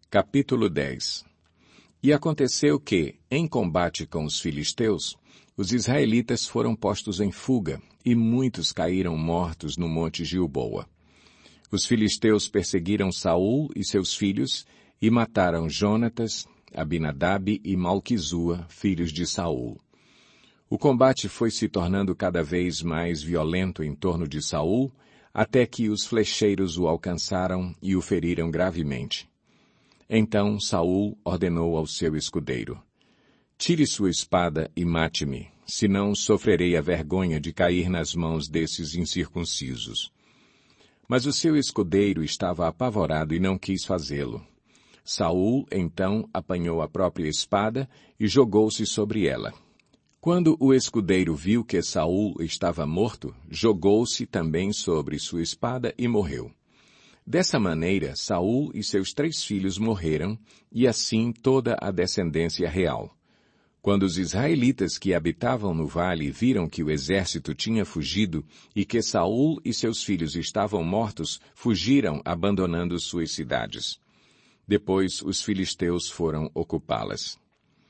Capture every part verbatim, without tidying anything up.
Capítulo dez. E aconteceu que, em combate com os filisteus, os israelitas foram postos em fuga, e muitos caíram mortos no monte Gilboa. Os filisteus perseguiram Saul e seus filhos, e mataram Jonatas, Abinadab e Malquizua, filhos de Saul. O combate foi se tornando cada vez mais violento em torno de Saul, até que os flecheiros o alcançaram e o feriram gravemente. Então Saul ordenou ao seu escudeiro: tire sua espada e mate-me, senão sofrerei a vergonha de cair nas mãos desses incircuncisos. Mas o seu escudeiro estava apavorado e não quis fazê-lo. Saul, então, apanhou a própria espada e jogou-se sobre ela. Quando o escudeiro viu que Saul estava morto, jogou-se também sobre sua espada e morreu. Dessa maneira, Saul e seus três filhos morreram, e assim toda a descendência real. Quando os israelitas que habitavam no vale viram que o exército tinha fugido e que Saul e seus filhos estavam mortos, fugiram abandonando suas cidades. Depois os filisteus foram ocupá-las.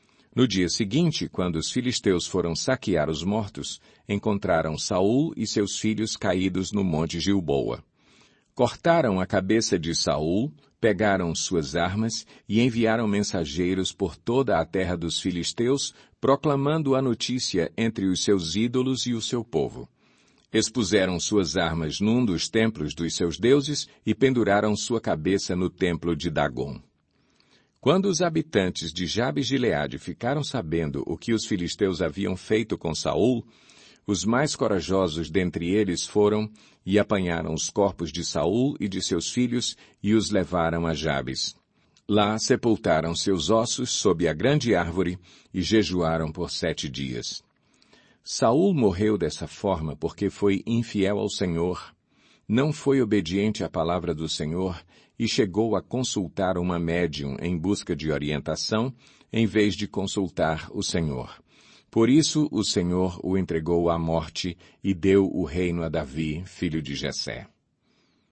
No dia seguinte, quando os filisteus foram saquear os mortos, encontraram Saul e seus filhos caídos no monte Gilboa. Cortaram a cabeça de Saul, pegaram suas armas e enviaram mensageiros por toda a terra dos filisteus, proclamando a notícia entre os seus ídolos e o seu povo. Expuseram suas armas num dos templos dos seus deuses e penduraram sua cabeça no templo de Dagom. Quando os habitantes de Jabes-Gileade ficaram sabendo o que os filisteus haviam feito com Saul, os mais corajosos dentre eles foram e apanharam os corpos de Saul e de seus filhos e os levaram a Jabes. Lá sepultaram seus ossos sob a grande árvore e jejuaram por sete dias. Saul morreu dessa forma porque foi infiel ao Senhor, não foi obediente à palavra do Senhor e chegou a consultar uma médium em busca de orientação, em vez de consultar o Senhor. Por isso o Senhor o entregou à morte e deu o reino a Davi, filho de Jessé.